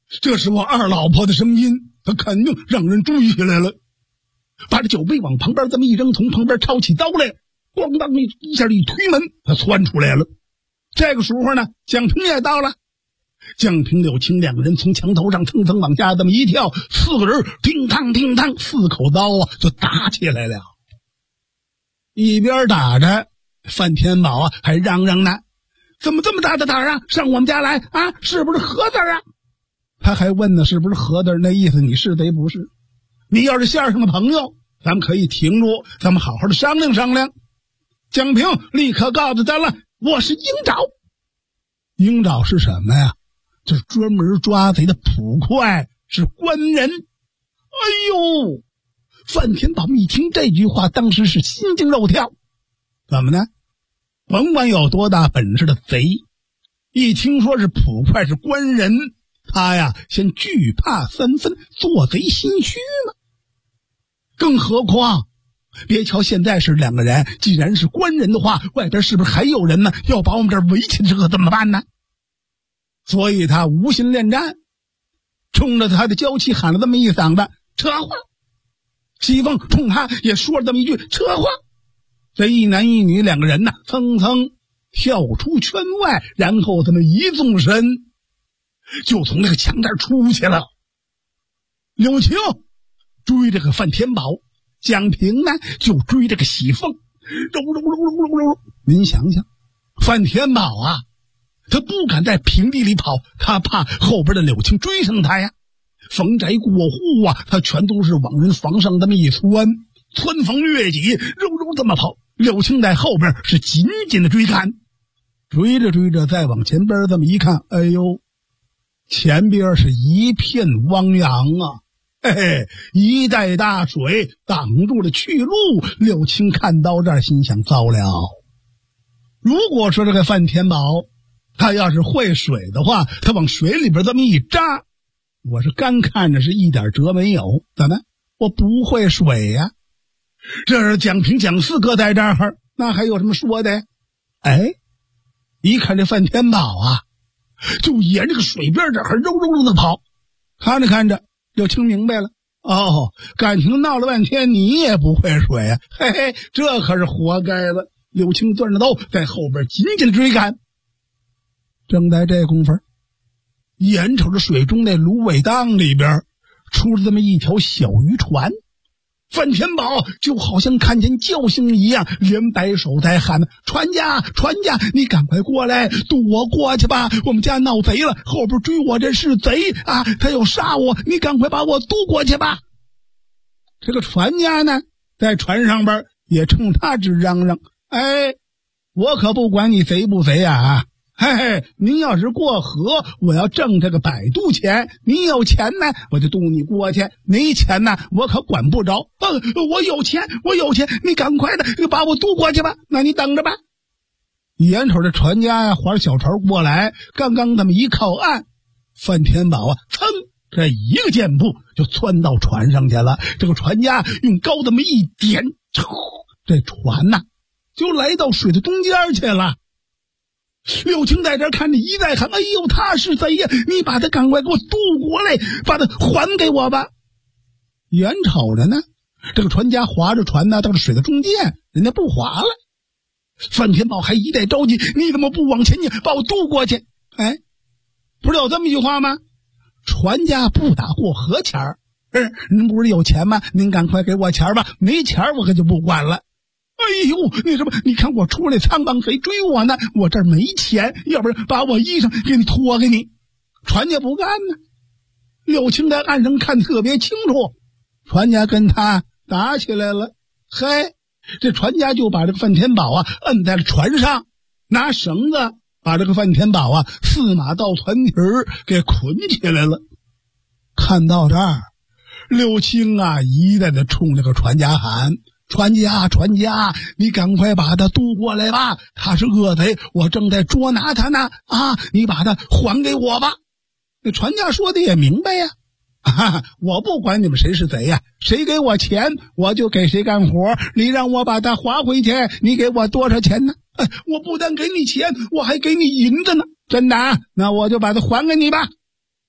这是我二老婆的声音，她肯定让人注意起来了。把这酒杯往旁边这么一扔，从旁边抄起刀来，咣当一下一推门，他窜出来了。这个时候呢，蒋平也到了。蒋平、柳青两个人从墙头上蹭蹭往下这么一跳，4个人叮当叮当，4口刀啊就打起来了。一边打着，范天宝啊还嚷嚷呢：“怎么这么大的胆啊，上我们家来啊？是不是何子啊？”他还问呢，是不是何子？那意思你是贼不是？你要是县上的朋友，咱们可以停住，咱们好好的商量商量。蒋平立刻告诉他了：“我是鹰爪。”鹰爪是什么呀？就是专门抓贼的捕快，是官人。哎呦，范天宝一听这句话，当时是心惊肉跳。怎么呢？甭管有多大本事的贼，一听说是捕快是官人，他呀先惧怕3分，做贼心虚呢。更何况别瞧现在是2个人，既然是官人的话，外边是不是还有人呢？要把我们这儿围起来，这可怎么办呢？所以他无心恋战，冲着他的娇妻喊了这么一嗓子：“扯话！”西凤冲他也说了这么一句：“扯话！”这一男一女2个人呢，蹭蹭跳出圈外，然后他们一纵身就从那个墙这儿出去了。柳青追这个范天宝，蒋平呢就追这个喜凤，揉。您想想，范天宝啊，他不敢在平地里跑，他怕后边的柳青追上他呀。逢宅过户啊，他全都是往人房上这么一窜房越脊，揉这么跑。柳青在后边是紧紧的追赶，追着再往前边这么一看，哎呦，前边是一片汪洋啊！嘿嘿，一带大水挡住了去路。柳青看到这儿，心想：糟了！如果说这个范天宝他要是会水的话，他往水里边这么一扎，我是干看着是一点辙没有。怎么？我不会水呀！这是蒋平、蒋四哥在这儿，那还有什么说的？哎，一看这范天宝啊，就沿这个水边这儿揉的跑。看着柳青明白了，哦，感情闹了半天你也不会水啊！嘿嘿，这可是活该了。柳青攥着刀在后边紧紧的追赶。正在这功夫，眼瞅着水中那芦苇荡里边出了这么一条小渔船，范天宝就好像看见救星一样，连摆手在喊：“船家，你赶快过来，渡我过去吧！我们家闹贼了，后边追我这是贼啊，他要杀我，你赶快把我渡过去吧！”这个船家呢，在船上边也冲他直嚷嚷：“哎，我可不管你贼不贼啊！嘿嘿，您要是过河，我要挣这个摆渡钱。你有钱呢，我就渡你过去；没钱呢，我可管不着。我有钱，你赶快的把我渡过去吧。那你等着吧。”眼瞅着船家呀划着小船过来，刚刚这么一靠岸，范天宝啊，噌，这一个箭步就窜到船上去了。这个船家用钩这么一点，这船呐就来到水的中间去了。柳青在这看着一再喊：“哎呦，他是贼呀！你把他赶快给我渡过来，把他还给我吧！”眼瞅着呢，这个船家划着船呢到了水的中间，人家不划了。范天宝还一再着急：“你怎么不往前去把我渡过去？”哎，不是有这么一句话吗？船家不打过河钱儿。您不是有钱吗？您赶快给我钱吧，没钱我可就不管了。哎呦，那什么，你看我出来苍帮谁追我呢？我这儿没钱，要不然把我衣裳给你脱给你。船家不干呢。柳青在岸上看特别清楚，船家跟他打起来了。嘿，这船家就把这个范天宝啊摁在了船上，拿绳子把这个范天宝啊4马到船底儿给捆起来了。看到这儿，柳青啊一再的冲这个船家喊：“船家，你赶快把他渡过来吧！他是恶贼，我正在捉拿他呢！啊，你把他还给我吧！”那船家说的也明白呀，我不管你们谁是贼呀，谁给我钱我就给谁干活。你让我把他划回去，你给我多少钱呢？我不但给你钱，我还给你银子呢！真的啊，那我就把他还给你吧。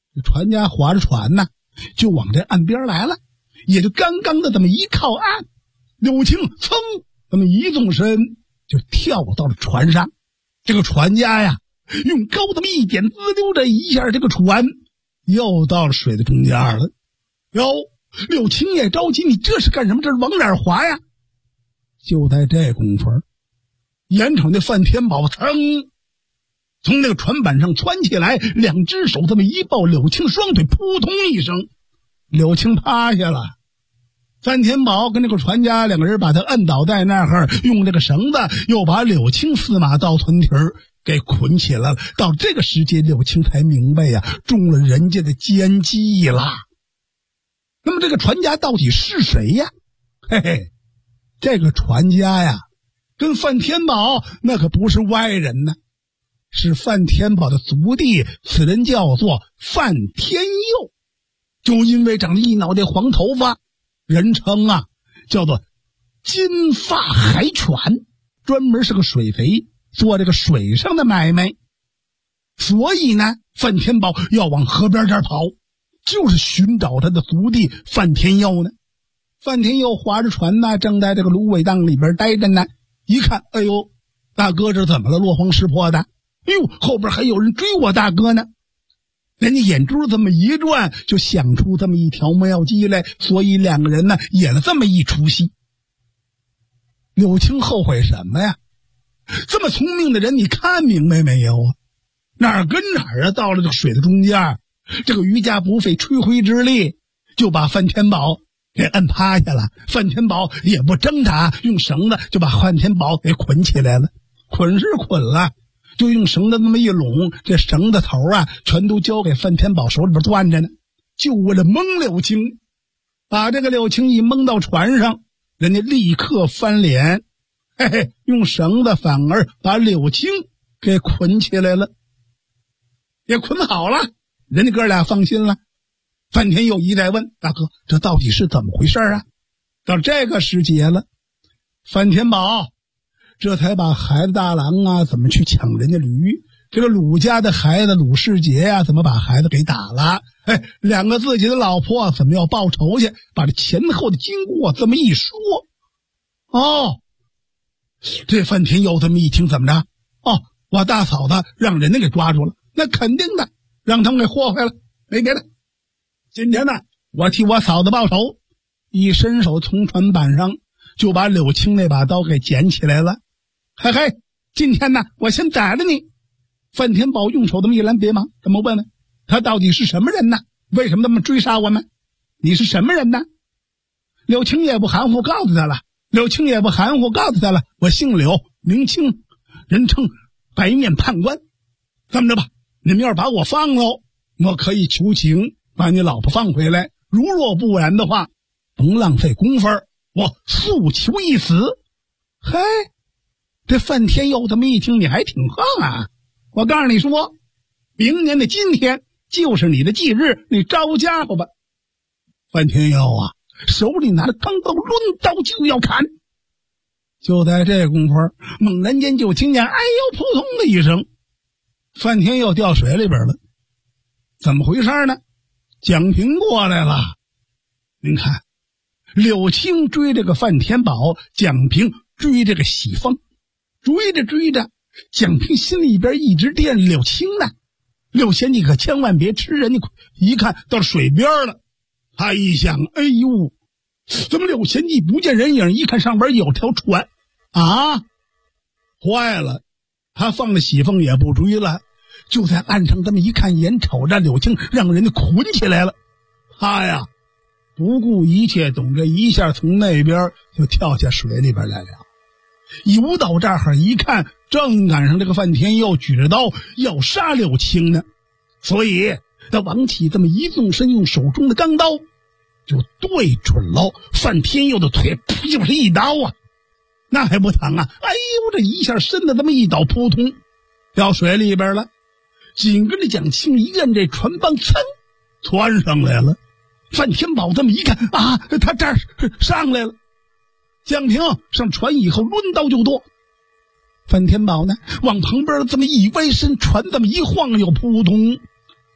船家划着船呢，就往这岸边来了，也就刚刚的这么一靠岸，柳青噌这么一纵身就跳到了船上。这个船家呀，用钩这么一点，滋溜着一下，这个船又到了水的中间了。哟，柳青也着急，你这是干什么？这是往哪儿划呀？就在这功夫，眼瞅那范天宝噌从那个船板上窜起来，两只手这么一抱柳青双腿，扑通一声，柳青趴下了。范天宝跟那个船家两个人把他摁倒在那儿，用这个绳子又把柳青4马倒臀蹄给捆起来了。到这个时节，柳青才明白呀，中了人家的奸计了。那么这个船家到底是谁呀？嘿嘿，这个船家呀，跟范天宝那可不是外人呢，是范天宝的族弟，此人叫做范天佑。就因为长着一脑袋黄头发，人称啊叫做金发海犬，专门是个水贼，做这个水上的买卖。所以呢，范天宝要往河边这儿跑，就是寻找他的族弟范天佑呢。范天佑划着船呢，正在这个芦苇荡里边待着呢。一看，哎呦，大哥这怎么了？落荒失魄的。哎呦，后边还有人追我大哥呢。人家眼珠这么一转，就想出这么一条妙计来，所以两个人呢演了这么一出戏。柳青后悔什么呀？这么聪明的人，你看明白没有啊？哪儿跟哪儿啊？到了这个水的中间，这个渔家不费吹灰之力就把范天宝给摁趴下了。范天宝也不挣扎，用绳子就把范天宝给捆起来了。捆是捆了，就用绳子那么一拢，这绳子头啊全都交给范天宝手里边攥着呢，就为了蒙柳青。把这个柳青一蒙到船上，人家立刻翻脸，嘿嘿，用绳子反而把柳青给捆起来了，也捆好了，人家哥俩放心了。范天佑一再问大哥，这到底是怎么回事啊？到这个时节了，范天宝这才把孩子大郎啊怎么去抢人家驴，这个鲁家的孩子鲁世杰啊怎么把孩子给打了，哎，两个自己的老婆怎么要报仇去，把这前后的经过这么一说。哦，这范天佑这么一听，怎么着？哦，我大嫂子让人家给抓住了，那肯定的，让他们给祸害了，没别的。今天呢，我替我嫂子报仇。一伸手从船板上就把柳青那把刀给捡起来了。嘿嘿，今天呢，我先宰了你。范天宝用手这么一拦，别忙，怎么问问他到底是什么人呢？为什么那么追杀我们？你是什么人呢？柳青也不含糊告诉他了。我姓柳，名青，人称白面判官。这么着吧，你们要是把我放了，我可以求情把你老婆放回来，如若不然的话，甭浪费功夫，我速求一死。嘿，这范天佑这么一听，你还挺横啊！我告诉你说，明年的今天就是你的忌日，你招家伙吧。范天佑啊，手里拿着钢刀，抡刀就要砍。就在这功夫，猛然间就听见哎呦扑通的一声，范天佑掉水里边了。怎么回事呢？蒋平过来了。您看，柳青追这个范天宝，蒋平追这个喜凤，追着追着，蒋平心里边一直惦柳青呢。柳贤你可千万别吃人家亏，一看到水边了，他一想，哎呦，怎么柳贤弟不见人影？一看上边有条船啊，坏了，他放了喜凤也不追了，就在岸上这么一看，眼瞅着柳青让人家捆起来了，他呀不顾一切，懂这一下从那边就跳下水里边来了。游到这儿一看，正赶上这个范天佑举着刀要杀柳青呢，所以他往起这么一纵身，用手中的钢刀就对准了范天佑的腿，就是一刀啊，那还不疼啊？哎呦，这一下身子这么一倒，扑通掉水里边了。紧跟着蒋青一摁这船帮，噌窜上来了。范天宝这么一看啊，他这儿上来了。蒋平上船以后抡刀就剁，范天宝呢往旁边这么一歪身，船这么一晃，又扑通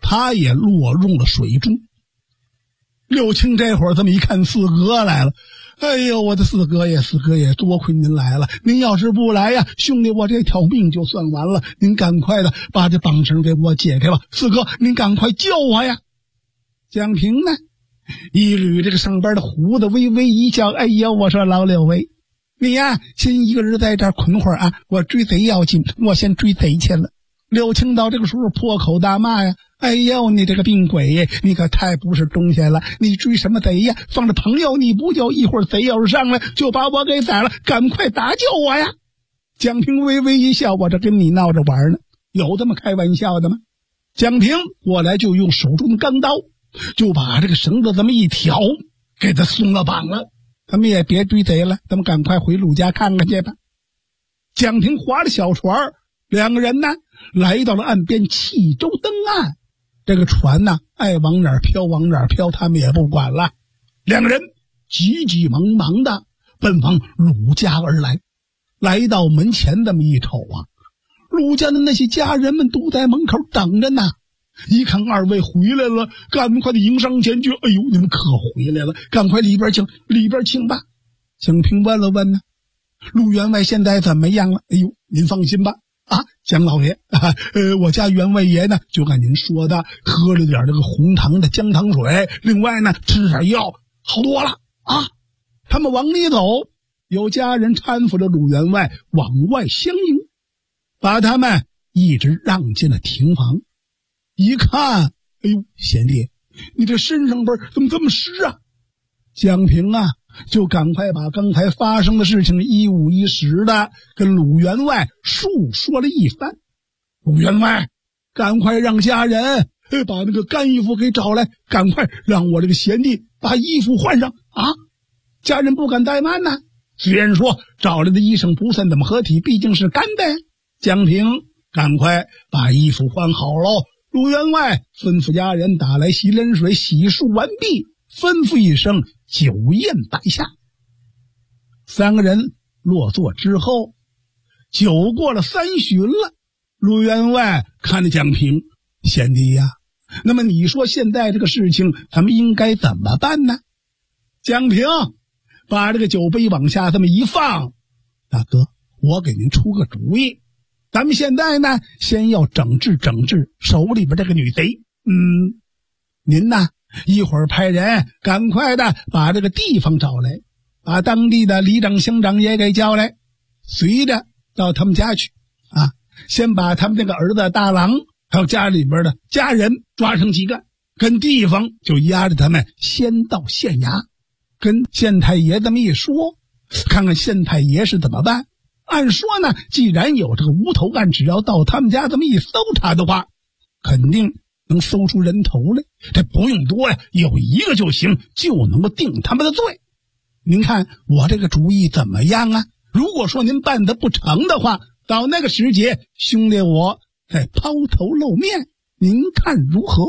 他也落入了水中。六卿这会儿这么一看，四哥来了，哎呦，我的四哥爷，多亏您来了，您要是不来呀，兄弟我这条命就算完了，您赶快的把这绑绳给我解开吧，四哥您赶快救我呀。蒋平呢，一捋这个上边的胡子，微微一笑，哎呦，我说老六位，你呀先一个人在这儿捆会儿啊，我追贼要紧，我先追贼去了。六卿到这个时候破口大骂呀，哎呦，你这个病鬼，你可太不是东西了，你追什么贼呀，放着朋友你不救，一会儿贼要是上来就把我给宰了，赶快打救我呀。蒋平微微一笑，我这跟你闹着玩呢，有这么开玩笑的吗？蒋平过来就用手中的钢刀就把这个绳子这么一挑，给他松了绑了。他们也别追贼了，咱们赶快回陆家看看去吧。蒋平划着小船，两个人呢来到了岸边，弃舟登岸。这个船呢爱往哪儿飘往哪儿飘，他们也不管了。两个人急急忙忙的奔往陆家而来。来到门前这么一瞅啊，陆家的那些家人们都在门口等着呢。一看二位回来了，赶快的迎上前去，哎呦，你们可回来了，赶快里边请吧。蒋平问了问呢，陆员外现在怎么样了？哎呦，您放心吧，啊，蒋老爷，我家员外爷呢就按您说的，喝了点这个红糖的姜糖水，另外呢吃点药，好多了啊。他们往里走，有家人搀扶着陆员外往外相迎，把他们一直让进了庭房。一看，哎呦，贤弟，你这身上边怎么这么湿啊？蒋平啊就赶快把刚才发生的事情一五一十的跟鲁员外述说了一番。鲁员外，赶快让家人把那个干衣服给找来，赶快让我这个贤弟把衣服换上啊！家人不敢怠慢呢，虽然说找来的衣裳不算怎么合体，毕竟是干的。蒋平赶快把衣服换好喽。鲁员外吩咐家人打来洗冷水，洗漱完毕，吩咐一声，酒宴摆下。三个人落座之后，酒过了3巡了。鲁员外看着蒋平，贤弟呀，那么你说现在这个事情咱们应该怎么办呢？蒋平把这个酒杯往下这么一放，大哥，我给您出个主意，咱们现在呢先要整治手里边这个女贼。您呢一会儿派人赶快的把这个地方找来，把当地的里长乡长也给叫来，随着到他们家去啊，先把他们这个儿子大郎还有家里边的家人抓上几个，跟地方就押着他们先到县衙，跟县太爷这么一说，看看县太爷是怎么办。按说呢，既然有这个无头案，只要到他们家这么一搜查的话，肯定能搜出人头来，这不用多呀，有一个就行，就能够定他们的罪。您看我这个主意怎么样啊？如果说您办得不成的话，到那个时节，兄弟我再抛头露面，您看如何？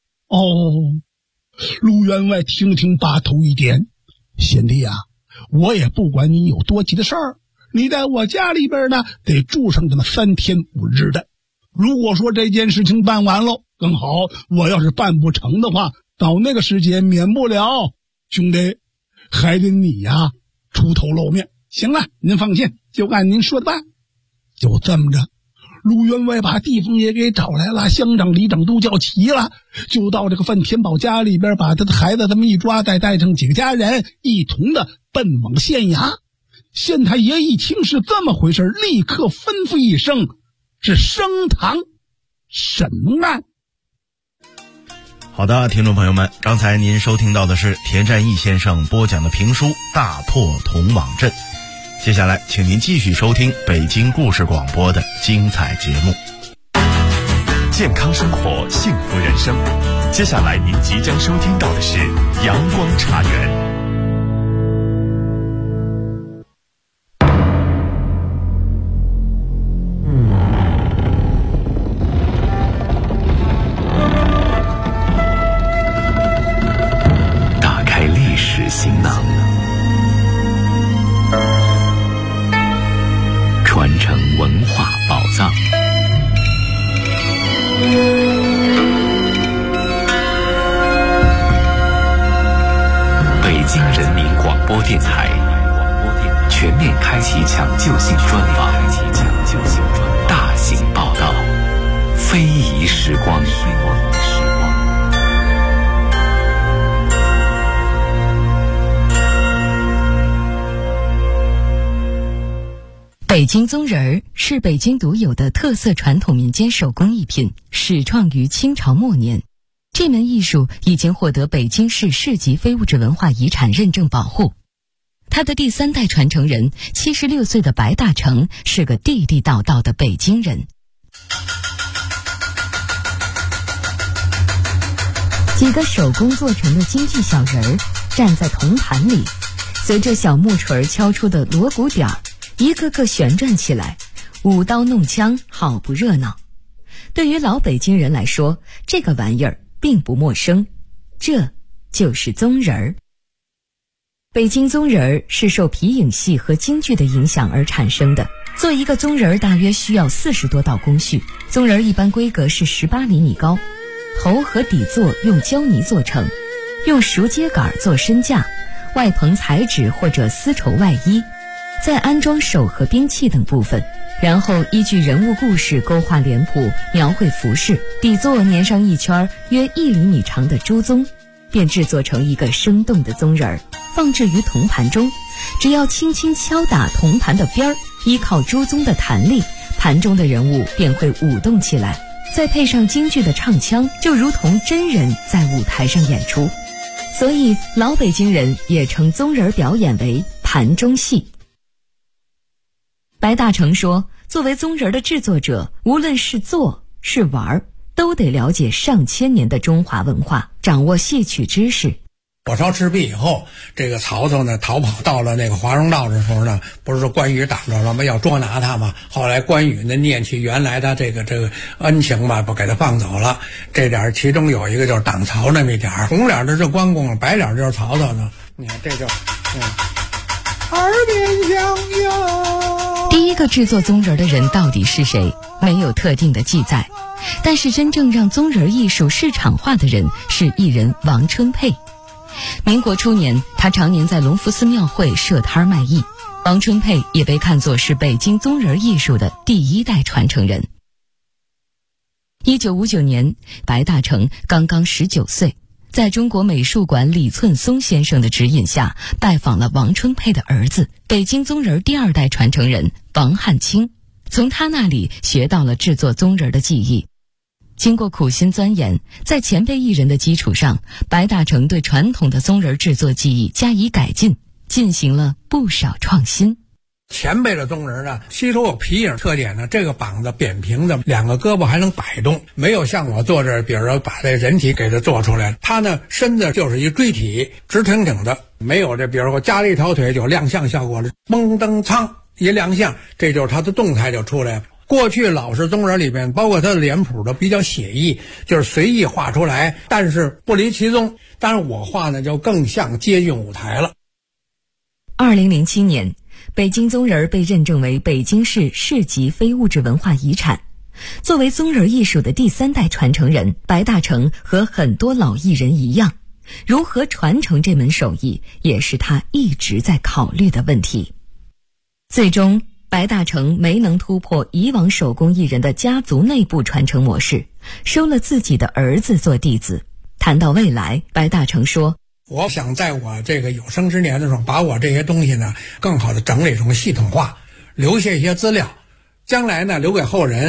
陆员外听了听，把头一点，贤弟啊，我也不管你有多急的事儿，你在我家里边呢得住上这么3天5日的。如果说这件事情办完了更好，我要是办不成的话，到那个时节免不了兄弟还得你呀出头露面。行了，您放心，就按您说的办。就这么着，陆员外把地方也给找来了，乡长里长都叫齐了，就到这个范天宝家里边，把他的孩子这么一抓，再带上几个家人一同的奔往县衙。县太爷一听是这么回事，立刻吩咐一声，是升堂审案。 好的，听众朋友们，刚才您收听到的是田占义先生播讲的评书《大破铜网阵》。接下来请您继续收听北京故事广播的精彩节目。 健康生活，幸福人生。接下来您即将收听到的是阳光茶园。 打开历史行囊，传承文化宝藏。 播电台全面开启抢救性专访，大型报道，非遗时光。 北京宗人儿是北京独有的特色传统民间手工艺品，始创于清朝末年。这门艺术已经获得北京市市级非物质文化遗产认证保护。他的第3代传承人76岁的白大成是个地地道道的北京人。几个手工做成的京剧小人儿站在铜盘里，随着小木锤敲出的锣鼓点儿，一个个旋转起来，舞刀弄枪，好不热闹。对于老北京人来说，这个玩意儿并不陌生，这就是宗人儿。北京宗人儿是受皮影戏和京剧的影响而产生的。做一个宗人儿大约需要40多道工序，宗人儿一般规格是18厘米高，头和底座用胶泥做成，用熟秸秆做身架，外棚彩纸或者丝绸外衣，再安装手和兵器等部分，然后依据人物故事勾画脸谱，描绘服饰，底座粘上一圈约1厘米长的猪鬃，便制作成一个生动的宗人儿，放置于铜盘中。只要轻轻敲打铜盘的边儿，依靠猪鬃的弹力，盘中的人物便会舞动起来，再配上京剧的唱腔，就如同真人在舞台上演出。所以老北京人也称宗人表演为盘中戏。白大成说，作为宗人的制作者，无论是做是玩，都得了解上千年的中华文化，掌握戏曲知识。 火烧赤壁以后，这个曹操呢逃跑到了那个华容道的时候呢，不是说关羽挡着了吗？要捉拿他嘛。后来关羽呢念起原来的这个恩情吧，不给他放走了。这点其中有一个就是挡曹那么一点，红脸的是关公，白脸就是曹操呢。你看这就耳边响哟。 第一个制作宗人的人到底是谁？没有特定的记载，但是真正让宗人艺术市场化的人是艺人王春佩。民国初年，他常年在隆福寺庙会设摊卖艺。王春佩也被看作是北京宗人艺术的第1代传承人。1959年，白大成刚刚19岁，在中国美术馆李寸松先生的指引下，拜访了王春佩的儿子，北京宗人第2代传承人王汉卿，从他那里学到了制作宗人的技艺。经过苦心钻研，在前辈艺人的基础上，白大成对传统的宗人制作技艺加以改进，进行了不少创新。 前辈的宗人呢，吸收有皮影特点呢，这个膀子扁平的，2个胳膊还能摆动，没有像我做这，比如说把这人体给它做出来，他呢身子就是一锥体，直挺挺的，没有这，比如说加了一条腿就亮相效果了，嘣噔苍一亮相，这就是他的动态就出来了。过去老式宗人里面，包括他的脸谱都比较写意，就是随意画出来，但是不离其宗。但是我画呢，就更像接近舞台了。 2007年，北京宗人被认证为北京市市级非物质文化遗产。作为宗人艺术的第3代传承人，白大成和很多老艺人一样，如何传承这门手艺，也是他一直在考虑的问题。最终，白大成没能突破以往手工艺人的家族内部传承模式，收了自己的儿子做弟子。谈到未来，白大成说， 我想在我这个有生之年的时候，把我这些东西呢更好的整理成系统化，留下一些资料，将来呢留给后人